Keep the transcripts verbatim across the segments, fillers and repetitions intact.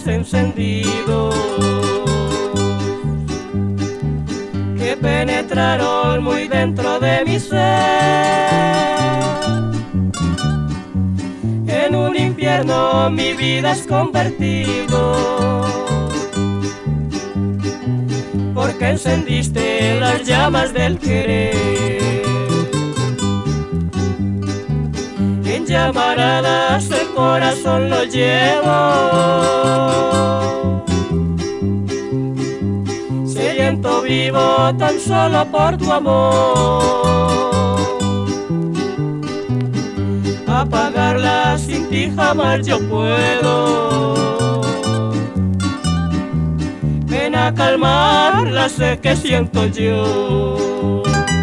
llamadas encendidos que penetraron muy dentro de mi ser. En un infierno mi vida es convertido, porque encendiste las llamas del querer. En llamaradas el corazón lo llevo, sediento vivo tan solo por tu amor. Apagarla sin ti jamás yo puedo. Ven a calmar la sed que siento yo.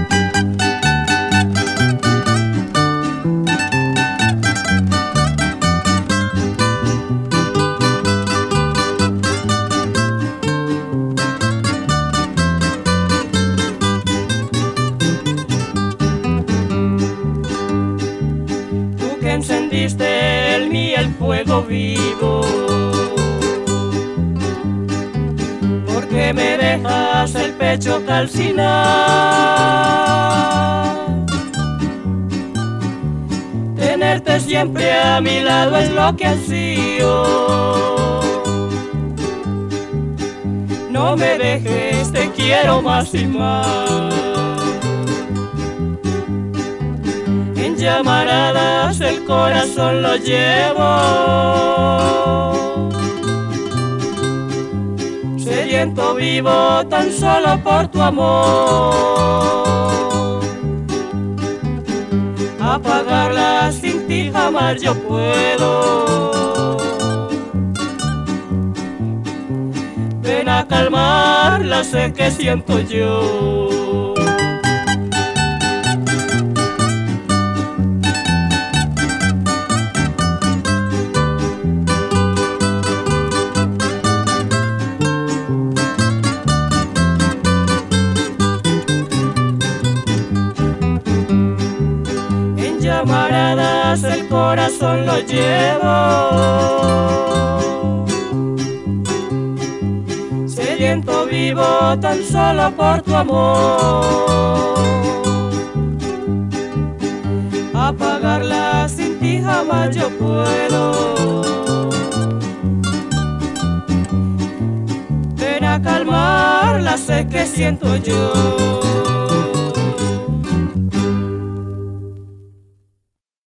Encendiste en mí el fuego vivo, porque me dejas el pecho calcinar. Tenerte siempre a mi lado es lo que ansío. No me dejes, te quiero más y más. En llamaradas el corazón lo llevo, sediento vivo tan solo por tu amor. Apagarla sin ti jamás yo puedo. Ven a calmar la sed que siento yo. Llamaradas el corazón lo llevo, sediento vivo tan solo por tu amor. Apagarla sin ti jamás yo puedo. Ven a calmar la sed que siento yo.